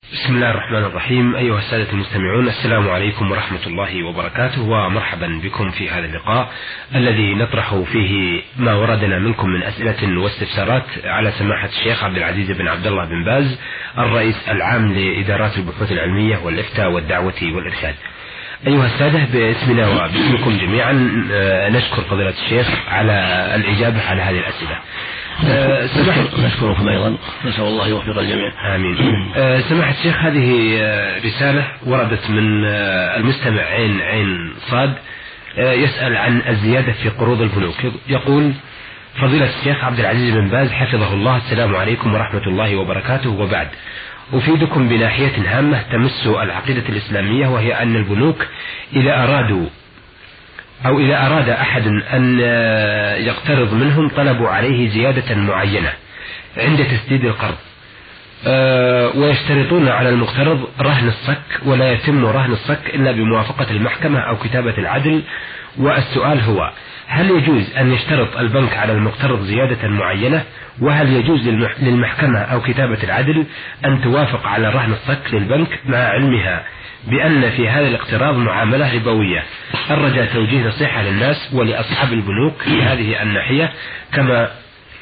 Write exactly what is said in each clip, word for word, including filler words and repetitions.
بسم الله الرحمن الرحيم. أيها السادة المستمعون، السلام عليكم ورحمة الله وبركاته، ومرحبا بكم في هذا اللقاء الذي نطرح فيه ما وردنا منكم من أسئلة واستفسارات على سماحة الشيخ عبد العزيز بن عبد الله بن باز، الرئيس العام لإدارات البحوث العلمية والإفتاء والدعوة والإرشاد. أيها السادة، باسمنا وباسمكم جميعا نشكر فضيلة الشيخ على الإجابة على هذه الأسئلة. نشكركم أيضا، نسأل الله يوفق الجميع. آمين. سماحة الشيخ، هذه رسالة وردت من المستمع عين عين صاد، يسأل عن الزيادة في قروض البنوك. يقول: فضيلة الشيخ عبد العزيز بن باز حفظه الله، السلام عليكم ورحمة الله وبركاته، وبعد، أفيدكم بناحية هامة تمس العقيدة الإسلامية، وهي أن البنوك إذا أرادوا أو إذا أراد أحد أن يقترض منهم طلبوا عليه زيادة معينة عند تسديد القرض، ويشترطون على المقترض رهن الصك، ولا يتم رهن الصك إلا بموافقة المحكمة أو كتابة العدل. والسؤال هو: هل يجوز أن يشترط البنك على المقترض زيادة معينة؟ وهل يجوز للمحكمة أو كتابة العدل أن توافق على رهن الصك للبنك مع علمها بأن في هذا الاقتراض معاملة ربوية؟ الرجاء توجيه نصيحة للناس ولأصحاب البنوك في هذه الناحية، كما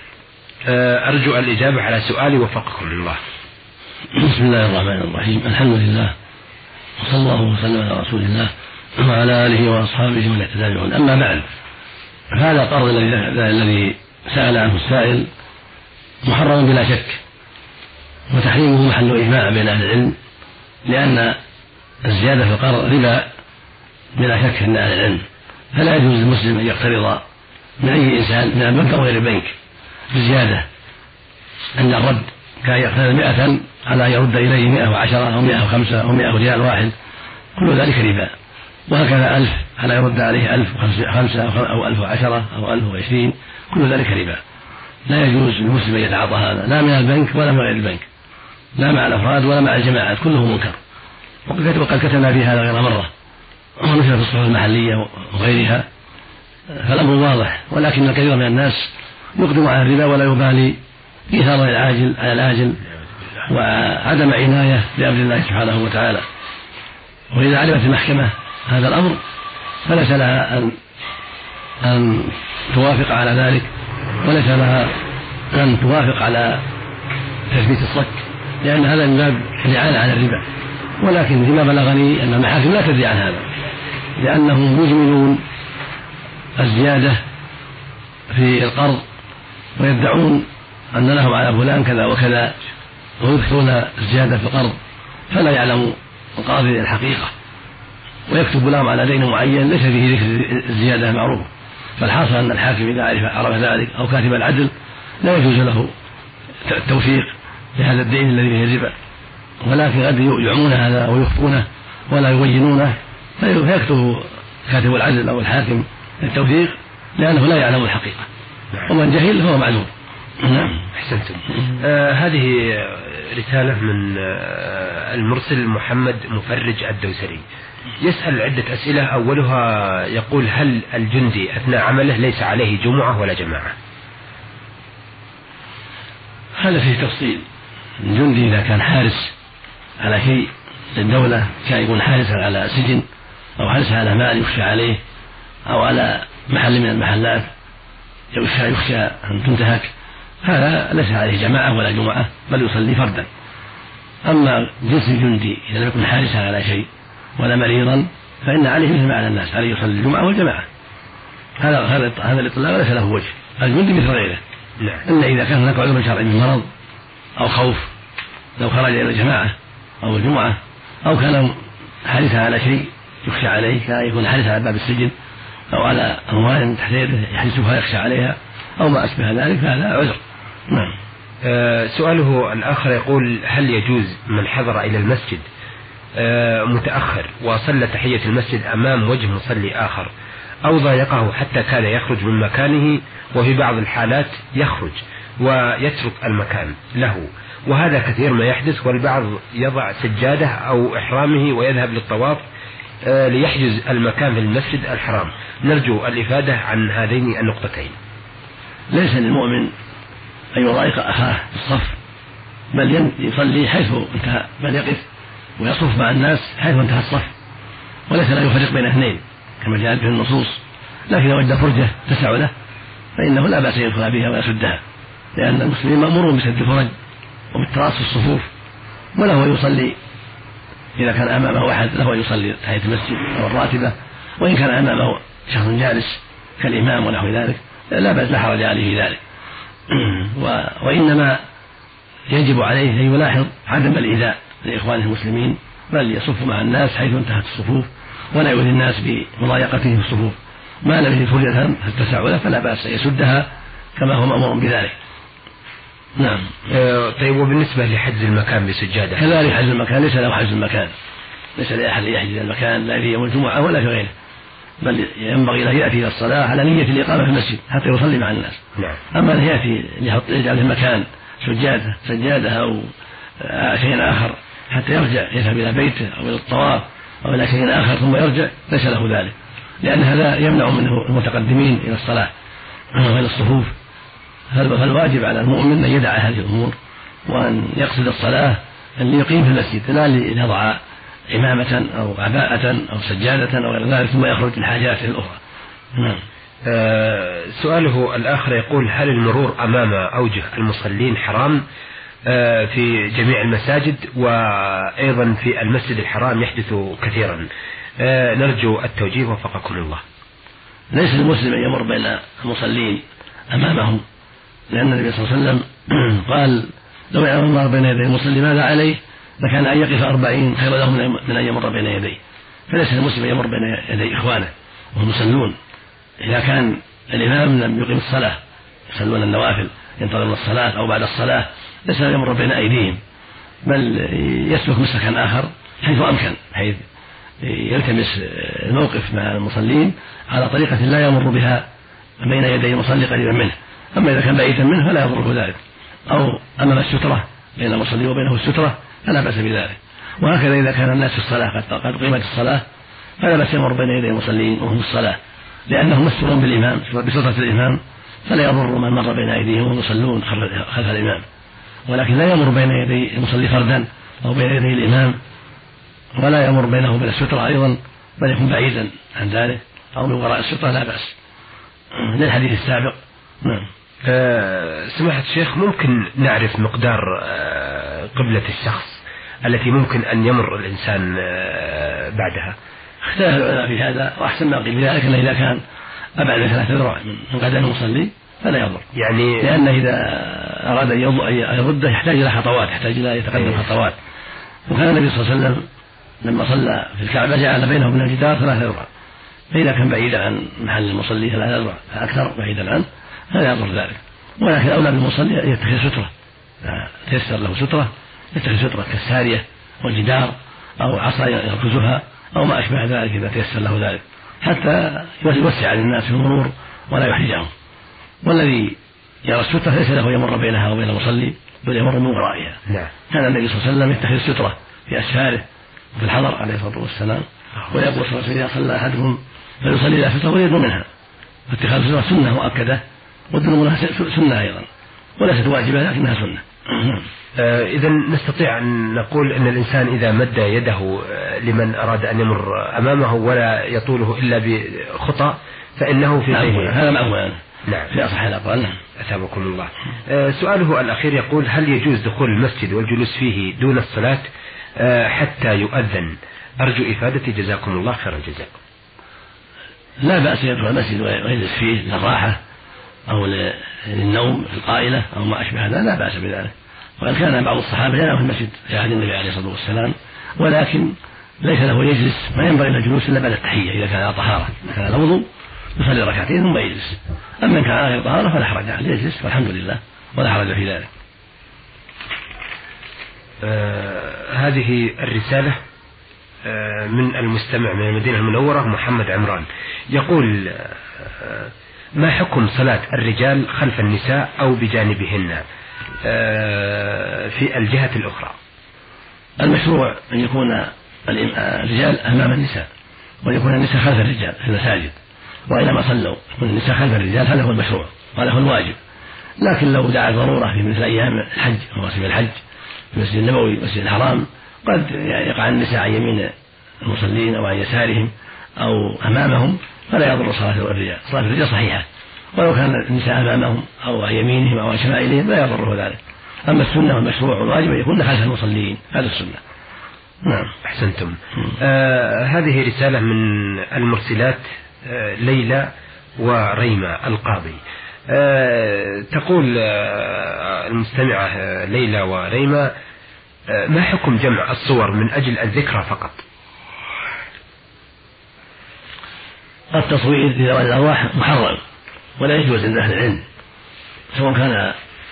أرجو الإجابة على سؤالي، وفقكم الله. بسم الله الرحمن الرحيم، الحمد لله، وصلى الله وسلم على رسول الله وعلى آله وأصحابه ومن اهتدى بهداه. أما بعد، هذا القرض الذي سأل عنه السائل محرم بلا شك، وتحريمه محل إجماع بين أهل العلم، لأن الزيادة في القرض ربا بلا شك عند أهل العلم، فلا يجوز للمسلم أن يقترض من أي إنسان من البنك أو غير البنك بزيادة عند الرد، كان يقترض مئة على أن يرد إليه مئة وعشرة أو مئة وخمسة أو مئة ريال واحد، كل ذلك ربا. وهكذا ألف على يرد عليه ألف وخمسة أو ألف وعشرة أو ألف وعشرين، كل ذلك ربا. لا يجوز للمسلم أن يتعاطى هذا، لا من البنك ولا من غير البنك، لا مع الأفراد ولا مع الجماعات، كله منكر. وقد كتبنا في هذا غير مرة، ونشر في الصحف المحلية وغيرها، فالأمر واضح. ولكن الكثير من الناس يقدم على الربا ولا يبالي إيثار العاجل على الآجل وعدم عناية بأمر الله سبحانه وتعالى. وإذا علمت المحكمة هذا الأمر فليس لها أن أن توافق على ذلك، وليس لها أن توافق على تثبيت الصك، لأن هذا من باب الإعانة على الربا. ولكن فيما بلغني أن المحاكم لا تدري عن هذا، لأنهم يجملون الزيادة في القرض ويدعون أن لهم على فلان كذا وكذا، ويكثرون الزيادة في القرض، فلا يعلم القاضي الحقيقة، ويكتب لهم على دين معين ليس فيه ذكر الزيادة معروف. فالحاصل أن الحاكم إذا عرف ذلك أو كاتب العدل لا يجوز له التوثيق لهذا الدين الذي فيه الربا، ولكن قد يعمون هذا أو يخفونه ولا يبينونه، فيكتب كاتب العدل أو الحاكم التوثيق، لأنه لا يعلم الحقيقة، ومن جهل فهو معذور. نعم، أحسنتم. آه هذه رسالة من آه المرسل محمد مفرج الدوسري، يسأل عدة أسئلة. أولها يقول: هل الجندي أثناء عمله ليس عليه جمعة ولا جماعة؟ هذا فيه تفصيل. الجندي إذا كان حارس على شيء للدولة، كان يكون حارسا على سجن أو حارسا على مال يخشى عليه أو على محل من المحلات يخشى, يخشى أن تنتهك، هذا ليس عليه جماعة ولا جمعة، بل يصلي فردا. أما جنس الجندي إذا لم يكن حارسا على شيء ولا مريضا فإن عليه مثل ما على الناس، عليه يصلي الجمعة والجماعة. هذا هذا هذا الإطلاق ليس له وجه. الجندي مثل غيره، إلا إذا كان هناك عذر شرعي من مرض أو خوف، لو خرج إلى الجماعة أو الجمعة، أو كان حارسا على شيء يخشى عليه، كان يكون حارسا على باب السجن أو على أموال تحت يده يحرسها يخشى عليها أو ما أشبه ذلك، فهذا عذر. نعم. آه سؤاله الآخر يقول: هل يجوز من حضر إلى المسجد آه متأخر وصلى تحية المسجد أمام وجه مصلي آخر، أو ضايقه حتى كان يخرج من مكانه، وفي بعض الحالات يخرج ويترك المكان له، وهذا كثير ما يحدث، والبعض يضع سجادة أو إحرامه ويذهب للطواف آه ليحجز المكان في المسجد الحرام؟ نرجو الإفادة عن هذين النقطتين. ليس للمؤمن أن يضايق أخاه في الصف بل يصلي حيث انتهى، بل يقف ويصف مع الناس حيث انتهى الصف، وليس لا يفرق بين اثنين كما جاءت به النصوص. لكن لو وجد فرجة تسع له فإنه لا بأس يدخل بها ويسدها، لأن المسلمين مأمورون بسد الفرج وبالتراص الصفوف، وله يصلي إذا كان أمامه أحد له يصلي تحية المسجد أو الراتبة، وإن كان أمامه شخص جالس كالإمام ونحو ذلك لا بأس، لا حرج عليه في ذلك. وإنما يجب عليه أن يلاحظ عدم الإيذاء لإخوانه المسلمين، بل يصف مع الناس حيث انتهت الصفوف ولا يؤذي الناس بمضايقته في الصفوف. ما لم يجد فرجة تتسع له فلا بأس يسدها كما هو مأمور بذلك. نعم. أه طيب، وبالنسبة لحجز المكان بسجادة؟ كذلك حجز المكان ليس له حجز المكان، ليس لأحد يحجز المكان لا في يوم الجمعة ولا في غيره، بل ينبغي له يأتي إلى الصلاة على نية الإقامة في المسجد حتى يصلي مع الناس. نعم. أما أن يأتي يجعل المكان سجادة سجادة أو شيء آخر حتى يرجع يذهب إلى بيته أو إلى الطواف أو إلى شيء آخر ثم يرجع، ليس له ذلك، لأن هذا يمنع منه المتقدمين إلى الصلاة وإلى الصفوف. فالواجب على المؤمن أن يدع هذه الأمور وأن يقصد الصلاة أن يقيم في المسجد، لا ليضع إمامة أو عباءة أو سجادة أو غير ذلك ثم يخرج لحاجاته الأخرى. نعم. آه سؤاله الآخر يقول: هل المرور أمام أوجه المصلين حرام آه في جميع المساجد، وأيضا في المسجد الحرام يحدث كثيرا؟ آه نرجو التوجيه وفقكم الله. ليس المسلم أن يمر بين المصلين أمامهم، لأن النبي صلى الله عليه وسلم قال: لو يعلم الله بين يدي المصلي ماذا عليه لكان أن يقف أربعين خير له من أن يمر بين يديه. فليس المسلم أن يمر بين يدي إخوانه وهم يصلون. إذا كان الإمام لم يقيم الصلاة يصلون النوافل ينتظرون الصلاة أو بعد الصلاة، ليس أن يمر بين أيديهم، بل يسلك مسلكا آخر حيث أمكن، حيث يلتمس الموقف مع المصلين على طريقة لا يمر بها بين يدي المصلي قريبا منه. أما إذا كان بعيدا منه فلا يضره ذلك، أو أمام السترة بين المصلي وبينه السترة فلا بأس بذلك. وهكذا إذا كان الناس في الصلاة قد قيمت الصلاة فلا بأس يمر بين يدي المصلين وهم في الصلاة، لأنهم مستورون بالإمام بسترة الإمام، فلا يضر من مر بين أيديهم وهم يصلون خلف الإمام. ولكن لا يمر بين يدي المصلي فردا أو بين يدي الإمام، ولا يمر بينه وبين السترة أيضا، بل يكون بعيدا عن ذلك أو من وراء السترة لا بأس، للحديث السابق. نعم. أه سماحة الشيخ، ممكن نعرف مقدار أه قبلة الشخص التي ممكن أن يمر الإنسان أه بعدها؟ اختلف العلماء في هذا، وأحسن ما قيل ذلك أنه إذا كان أبعد من ثلاثة ذراع من قدم المصلي فلا يضر، يعني لأن إذا أراد أن يرده يحتاج إلى خطوات، يحتاج إلى يتقدم خطوات. وكان النبي صلى الله عليه وسلم لما صلى في الكعبة جعل بينه وبين الجدار ثلاثة ذراع، فإذا كان بعيدا عن محل المصلي ثلاثة ذراع فأكثر بعيدا عنه فلا يضر ذلك. ولكن أولى بالمصلي أن يتخذ سترة، تيسر له سترة، يتخذ سترة كالسارية والجدار أو عصا يركزها أو ما أشبه ذلك إذا تيسر له ذلك، حتى يوسع للناس في المرور ولا يحرجهم. والذي يرى السترة ليس له يمر بينها وبين المصلي، بل يمر من ورائها. نعم. كان النبي صلى الله عليه وسلم يتخذ سترة في أسفاره وفي الحضر عليه الصلاة والسلام، ويقول صلى الله عليه وسلم: إذا صلى أحدكم فليصلي إلى سترة ويدنو منها. فاتخاذ السترة سنة مؤكدة، والدنو منها سنة أيضا، وليست واجبة لكنها سنة. آه إذا نستطيع أن نقول أن الإنسان إذا مد يده لمن أراد أن يمر أمامه ولا يطوله إلا بخطأ فإنه في غيره. هذا مأمول. نعم. في أصح الأقوال. نعم. أثابكم الله. آه سؤاله الأخير يقول: هل يجوز دخول المسجد والجلوس فيه دون الصلاة آه حتى يؤذن؟ أرجو إفادتي جزاكم الله خير الجزاء. لا بأس يدخل المسجد ويجلس فيه للراحة أو للنوم في القائلة أو ما أشبه هذا، لا بأس بذلك. وقد كان بعض الصحابة ينام في المسجد في عهد النبي عليه الصلاة والسلام، ولكن ليس له يجلس، ما ينبغي له الجلوس إلا بعد التحية إذا كان على طهارة. إذا كان على وضوء يصلي ركعتين ثم يجلس، أما إن كان على غير طهارة فلا حرج عليه، يجلس والحمد لله ولا حرج في ذلك. آه هذه الرسالة آه من المستمع من المدينة المنورة محمد عمران، يقول: آه ما حكم صلاة الرجال خلف النساء أو بجانبهن آه في الجهة الأخرى؟ المشروع أن يكون الرجال أمام النساء ويكون النساء خلف الرجال في المساجد، وإنما صلوا يكون النساء خلف الرجال، هذا هو المشروع وهذا هو الواجب، لكن لو دعا ضرورة في مثل أيام الحج ومواسم الحج في المسجد النبوي والمسجد الحرام قد يقع النساء عن يمين المصلين أو عن يسارهم أو أمامهم فلا يضر صلاة الرجال. صلاة الرجال صحيحة ولو كان النساء أمامهم أو عن يمينهم أو عن شمائلهم لا يضره ذلك. أما السنة والمشروع والواجب يكون خلف المصلين، هذا السنة. نعم. أحسنتم. آه هذه رسالة من المرسلات آه ليلى وريمة القاضي. آه تقول آه المستمعة آه ليلى وريمة: آه ما حكم جمع الصور من أجل الذكرى فقط؟ التصوير في ذوات الأرواح محرم ولا يجوز عند أهل العلم، سواء كان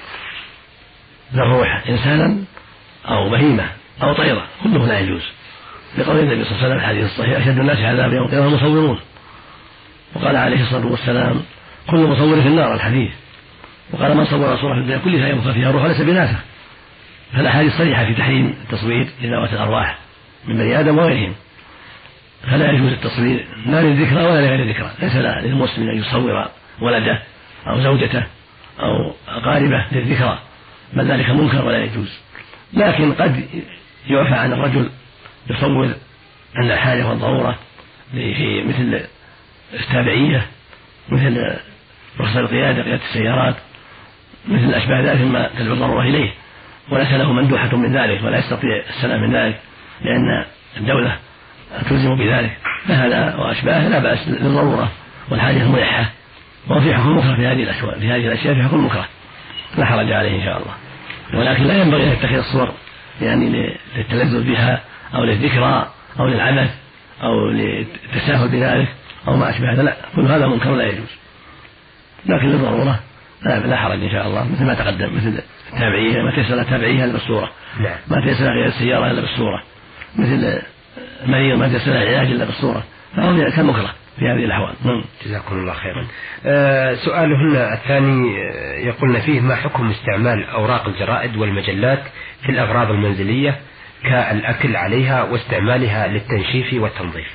ذا الروح إنسانا أو بهيمة أو طيرة كله لا يجوز، لقول النبي صلى الله عليه وسلم في الحديث الصحيح: أشد الناس عذابا يوم القيامة المصورون. وقال عليه الصلاة والسلام: كل مصور في النار، الحديث. وقال: من صور صورة في الدنيا كلها يبقى فيها روح ليس بناسخ. فالأحاديث صريحة في تحريم التصوير لذوات الأرواح من بني آدم وغيرهم، فلا يجوز التصوير لا للذكرى ولا لغير الذكرى. ليس للمسلم أن يصور ولده أو زوجته أو أقاربه للذكرى، بل ذلك منكر ولا يجوز. لكن قد يعفى عن الرجل يصور عند الحاجة والضرورة في مثل التابعية، مثل رخصة القيادة، قيادة السيارات، مثل أشباه ذلك مما تدعو الضرورة إليه، وليس له مندوحة من ذلك ولا يستطيع السلام من ذلك لأن الدولة تلزم بذلك، فهذا وأشباه لا بأس للضرورة والحاجة الملحة. وفي حكم مكره في هذه الأشياء في هذه الأشياء في حكم مكره لا حرج عليه إن شاء الله. ولكن لا ينبغي أن يتخذ الصور يعني للتلذذ بها أو للذكرى أو للعبث أو للتساهل بذلك أو ما أشبه هذا، لا، كل هذا منكر لا يجوز. لكن للضرورة لا حرج إن شاء الله، مثل ما تقدم، مثل التابعية ما تيسر التابعية إلا بالصورة، ما تيسر غير السيارة إلا بالصورة، مثل مريض ما تيسر العلاج إلا بالصورة، فهو كالمكره في هذه الأحوال. جزاكم الله خيرا. آه سؤالهن الثاني يقولن فيه: ما حكم استعمال أوراق الجرائد والمجلات في الأغراض المنزلية كالأكل عليها واستعمالها للتنشيف والتنظيف؟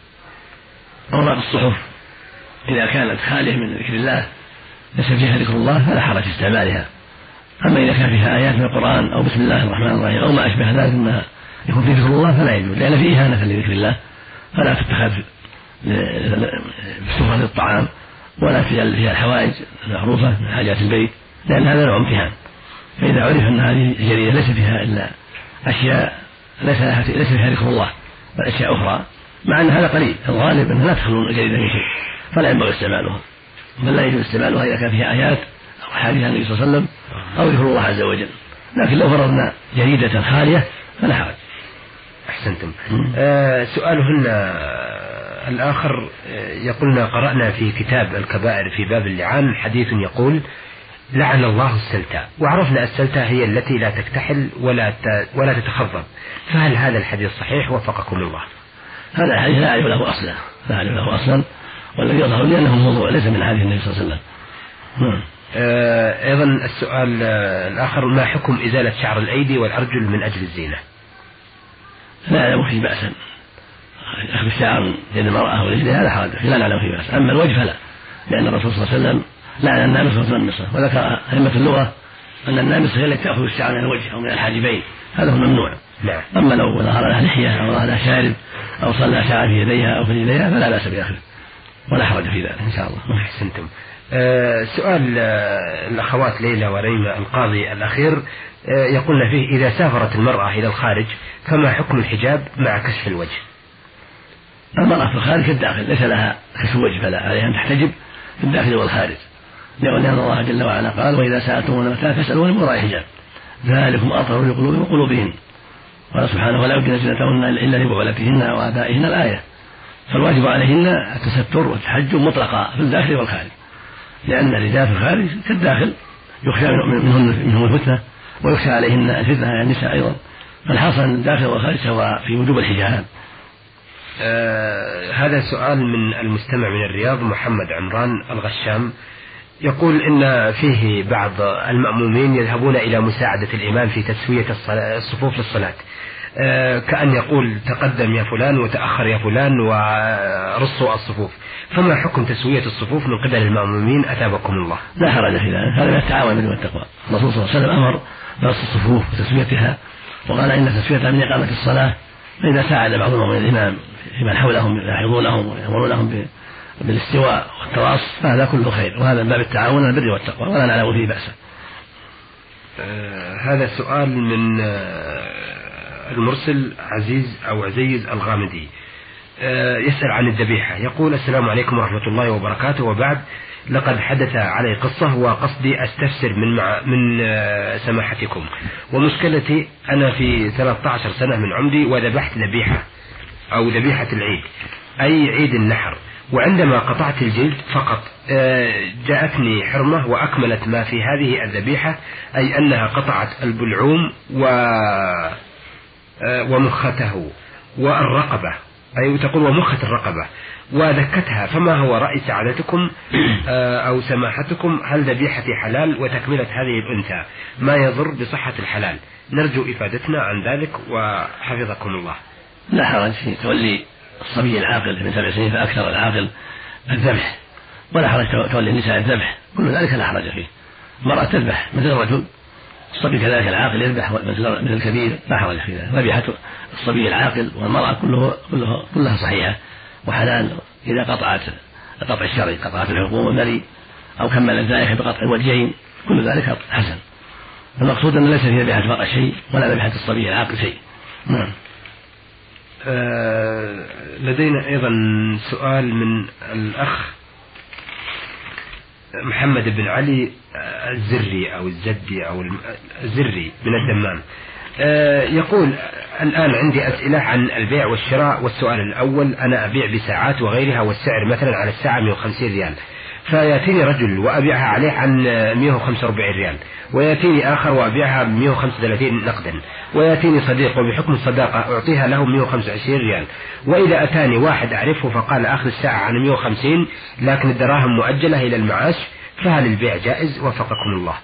أوراق الصحف إذا كانت خالية من ذكر الله ليس فيها ذكر الله فلا حرج في استعمالها. أما إذا كان فيها آيات من القرآن أو بسم الله الرحمن الرحيم أو ما أشبه ذلك مما يكون فيه ذكر الله فلا يجوز، لأن فيه إهانة لذكر الله، فلا تتخذ بسفرة الطعام ولا فيها الحوائج المعروفة من حاجات البيت، لأن هذا نوع امتحان. فإذا عرف أن هذه الجريدة ليس فيها إلا أشياء ليس ليس فيها ذكر الله بل أشياء أخرى، مع أن هذا قليل، الغالب أنها لا تخلو الجريدة من شيء، فلا ينبغي استعمالها، بل لا يجوز استعمالها إذا كان فيها آيات أو حديث عن النبي صلى الله عليه وسلم أو ذكر الله عز وجل. لكن لو فرضنا جريدة خالية فلا حرج. أحسنتم. آه سؤالهن الآخر يقولنا: قرأنا في كتاب الكبائر في باب اللعان حديث يقول: لعن الله السلتاء، وعرفنا السلتاء هي التي لا تكتحل ولا ولا تتخضب، فهل هذا الحديث صحيح وفقكم الله؟ هذا الحديث لا أعرف له أصلا لا أعرف له أصلا والذي يظهر لي أنه موضوع ليس من حديث النبي صلى الله عليه وسلم. آه أيضا السؤال الآخر: ما حكم إزالة شعر الأيدي والأرجل من أجل الزينة؟ لا أعلم فيه بأسا، أخذ الشعر من يد المرأة ورجلها هذا حادث لا نعلم فيه بأسا. أما الوجه فلا، لأن الرسول صلى الله عليه وسلم لعن النامصة والمنمصة، وذكر أئمة اللغة أن النامصة هي التي تأخذ الشعر من الوجه أو من الحاجبين، هذا هو ممنوع. نعم. أما لو ظهر لها لحية أو ظهر لها شارب أو صلى شعر في يديها أو في يديها فلا بأس بأخذه ولا حرج في ذلك إن شاء الله. أحسنتم. آه سؤال آه الأخوات ليلى وريمة القاضي الأخير آه يقولن فيه: إذا سافرت المرأة إلى الخارج فما حكم الحجاب مع كشف الوجه؟ المرأة في الخارج كالداخل ليس لها كشف الوجه، فلا عليها أن تحتجب في الداخل والخارج، لأن الله جل وعلا قال: وإذا سألتمون متاعا فاسألوهن من وراء حجاب ذلكم أطهر لقلوبهم وقلوبهن. قال سبحانه: ولا يبدين زينتهن إلا لبعولتهن وآبائهن الآية. فالواجب عليهن التستر والتحجب مطلقا في الداخل والخارج، لأن الرجال في الخارج كالداخل يخشى منهن منهم الفتنة ويخشى عليهن الفتنة على النساء أيضا، فالحاصل أن الداخل والخارج سواء في وجوب الحجاب. آه هذا سؤال من المستمع من الرياض محمد عمران الغشام، يقول إن فيه بعض المأمومين يذهبون إلى مساعدة الإمام في تسوية الصفوف للصلاة، آه كأن يقول: تقدم يا فلان وتأخر يا فلان ورصوا الصفوف، فما حكم تسوية الصفوف من قبل المأمومين أثابكم الله؟ لا حرج في ذلك، هذا من التعاون بالبر والتقوى. الرسول صلى الله عليه وسلم أمر برص الصفوف وتسويتها، وقال إن تسويتها من إقامة الصلاة، فإذا ساعد بعضهم من الإمام في من حولهم يلاحظونهم ويأمرونهم بالاستواء والتراص فهذا كله خير، وهذا من باب التعاون على البر والتقوى ولا نعلم فيه بأسا. آه هذا سؤال من آه المرسل عزيز أو عزيز الغامدي، آه يسأل عن الذبيحة. يقول: السلام عليكم ورحمة الله وبركاته، وبعد، لقد حدث علي قصة وقصدي أستفسر من مع من آه سماحتكم. ومشكلتي أنا في ثلاثة عشر سنة من عمري وذبحت ذبيحة أو ذبيحة العيد، أي عيد النحر، وعندما قطعت الجلد فقط جاءتني حرمة وأكملت ما في هذه الذبيحة، أي أنها قطعت البلعوم ومخته والرقبة، أي تقول ومخة الرقبة وذكتها. فما هو رأي سعادتكم أو سماحتكم؟ هل ذبيحتي حلال وتكملة هذه الأنثى ما يضر بصحة الحلال؟ نرجو إفادتنا عن ذلك وحفظكم الله. لا حرج في تولي الصبي العاقل من سبع سنين فأكثر العاقل الذبح، ولا حرج تولي النساء الذبح، كل ذلك لا حرج فيه. المرأة تذبح مثل الرجل، الصبي كذلك العاقل يذبح مثل الكبير، لا حرج في ذلك. ذبيحة الصبي العاقل والمرأة كله كله كلها صحيحة وحلال إذا قطعت القطع الشرعي، قطعت الحلقوم والمري أو كملت ذلك بقطع الوجهين، كل ذلك حسن. المقصود أن ليس في ذبيحة المرأة شيء ولا ذبيحة الصبي العاقل شيء. نعم. آه لدينا أيضا سؤال من الأخ محمد بن علي الزري أو الزدي أو الزري من الدمام. آه يقول: الآن عندي أسئلة عن البيع والشراء، والسؤال الأول: أنا أبيع بساعات وغيرها، والسعر مثلا على الساعة مئة وخمسين ريال، فيأتيني رجل وأبيعها عليه عن مئة وخمسة وأربعين ريال، ويأتيني آخر وأبيعها ب مئة وخمسة وثلاثين نقدا، ويأتيني صديق وبحكم الصداقة أعطيها له مئة وخمسة وعشرين ريال، وإذا أتاني واحد أعرفه فقال آخر الساعة عن مئة وخمسين لكن الدراهم مؤجلة إلى المعاش، فهل البيع جائز؟ وفقكم الله.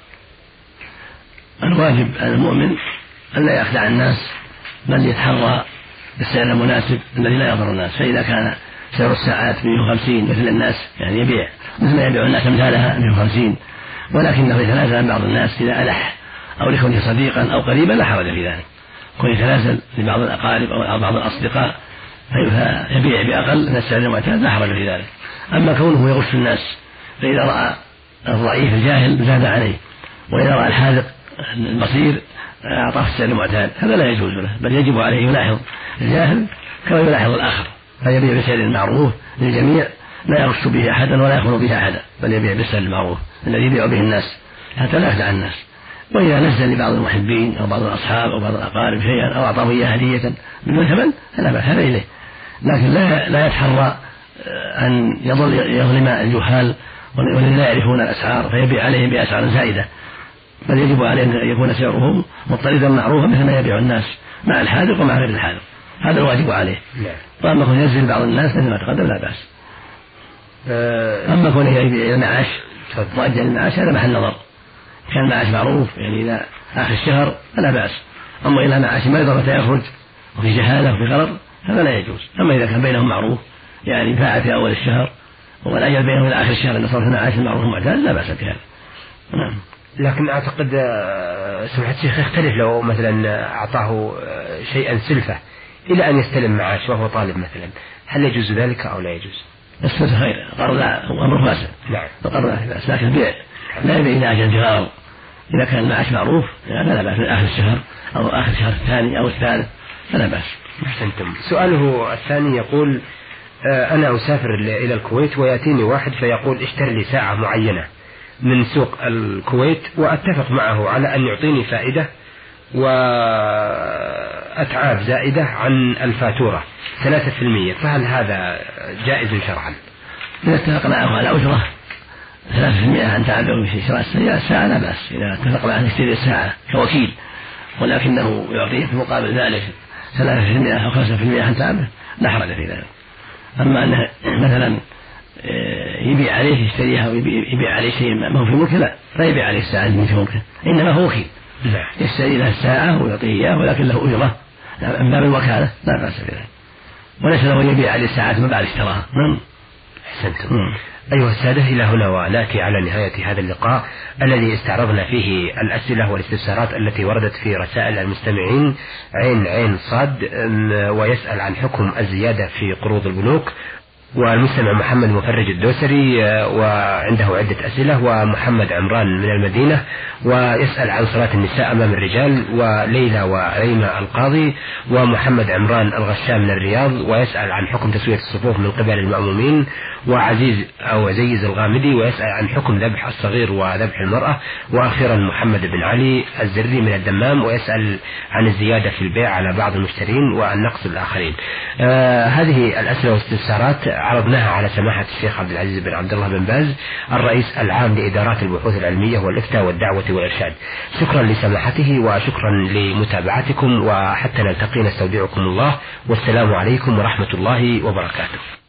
الواجب على المؤمن أن لا يخدع الناس، بل يتحرى بالسعر المناسب الذي لا يضر الناس. فإذا كان سعر الساعات مئة وخمسين مثل الناس يعني يبيع مثل ما يبيع الناس أمثالها مئة وخمسين، ولكنه يتنازل عن بعض الناس إذا ألح أو لكونه صديقا أو قريبا لا حرج في ذلك. كون يتنازل لبعض الأقارب أو بعض الأصدقاء فيبيع بأقل من السعر المعتاد لا حرج في ذلك. أما كونه يغش الناس، فإذا رأى الضعيف الجاهل زاد عليه، وإذا رأى الحاذق البصير أعطاه السعر المعتاد، هذا لا يجوز له، بل يجب عليه يلاحظ الجاهل كما يلاحظ الآخر، فيبيع بسعر المعروف للجميع لا يغش به أحدا ولا يخون به أحدا، بل يبيع بالسعر المعروف الذي يبيع به الناس حتى لا يخدع الناس. وإذا نزل لبعض المحبين أو بعض الأصحاب أو بعض الأقارب شيئا أو أعطاه إياه هدية بدون ثمن فلا بأس، هذا إليه، لكن لا لا يتحرى أن يظل يظلم الجهال والذين لا يعرفون الأسعار فيبيع عليهم بأسعار زائدة، بل يجب عليه أن يكون سعره مضطردا معروفا مثل ما يبيع الناس مع الحاذق ومع غير الحاذق، هذا الواجب عليه. وأما كون ينزل بعض الناس مثل ما تقدم لا بأس. أما كون يبيع المعاش مؤجل المعاش هذا محل نظر، كان المعاش معروف يعني إلى آخر الشهر فلا بأس، أما إلى معاش مرض متى يخرج وفي جهالة وفي غرض هذا لا يجوز. أما إذا كان بينهم معروف يعني باع في أول الشهر والأجل بينهم إلى آخر الشهر أن صرف المعاش المعروف المعتاد لا بأس بهذا. نعم. لكن أعتقد سمعت الشيخ يختلف لو مثلا أعطاه شيئا سلفة إلى أن يستلم معاش وهو طالب مثلا، هل يجوز ذلك أو لا يجوز؟ السلفة خير، القرض لا هو أمر فاسد. نعم. القرض لا بأس، لكن البيع لا يبيع إلى أجل غرض. إذا كان المعاش معروف يعني لا بأس من آخر الشهر أو آخر الشهر الثاني أو الثالث فلا بأس. أحسنتم. سؤاله الثاني يقول: أنا أسافر إلى الكويت ويأتيني واحد فيقول اشتري لي ساعة معينة من سوق الكويت، وأتفق معه على أن يعطيني فائدة وأتعاب زائدة عن الفاتورة ثلاثة في المية، فهل هذا جائز شرعا؟ إذا اتفق معه على أجرة ثلاثة في المية عن تعبه في شراء الساعة لا بأس، إذا اتفق معه أن يشتري الساعة كوكيل ولكنه يعطيه في مقابل ذلك ثلاثة في المية أو خمسة في المية عن تعبه لا حرج في ذلك. أما أنه مثلا يبيع عليه يشتريها ويبيع عليه شيء ما هو في ملكه لا لا يبيع عليه الساعة اللي في ملكه، إنما هو وكيل يشتري له الساعة ويعطيه إياه ولكن له أجرة من باب الوكالة لا بأس بذلك، وليس له يبيع عليه الساعات ما بعد اشتراها. نعم. أحسنتم. أيها السادة، إلى هنا ونأتي على نهاية هذا اللقاء الذي استعرضنا فيه الأسئلة والاستفسارات التي وردت في رسائل المستمعين عين عين صاد، ويسأل عن حكم الزيادة في قروض البنوك. والمستمع محمد مفرج الدوسري وعنده عدة أسئلة، ومحمد عمران من المدينة ويسأل عن صلاة النساء أمام الرجال، وليلى وريمة القاضي، ومحمد عمران الغشام من الرياض ويسأل عن حكم تسوية الصفوف من قبل المأمومين، وعزيز أو عزيز الغامدي ويسأل عن حكم ذبح الصغير وذبح المرأة، وأخيرا محمد بن علي الزري من الدمام ويسأل عن الزيادة في البيع على بعض المشترين وعن نقص الآخرين. آه هذه الأسئلة والاستفسارات عرضناها على سماحة الشيخ عبد العزيز بن عبد الله بن باز الرئيس العام لإدارات البحوث العلمية والإفتاء والدعوة والإرشاد. شكرا لسماحته وشكرا لمتابعتكم، وحتى نلتقي نستودعكم الله، والسلام عليكم ورحمة الله وبركاته.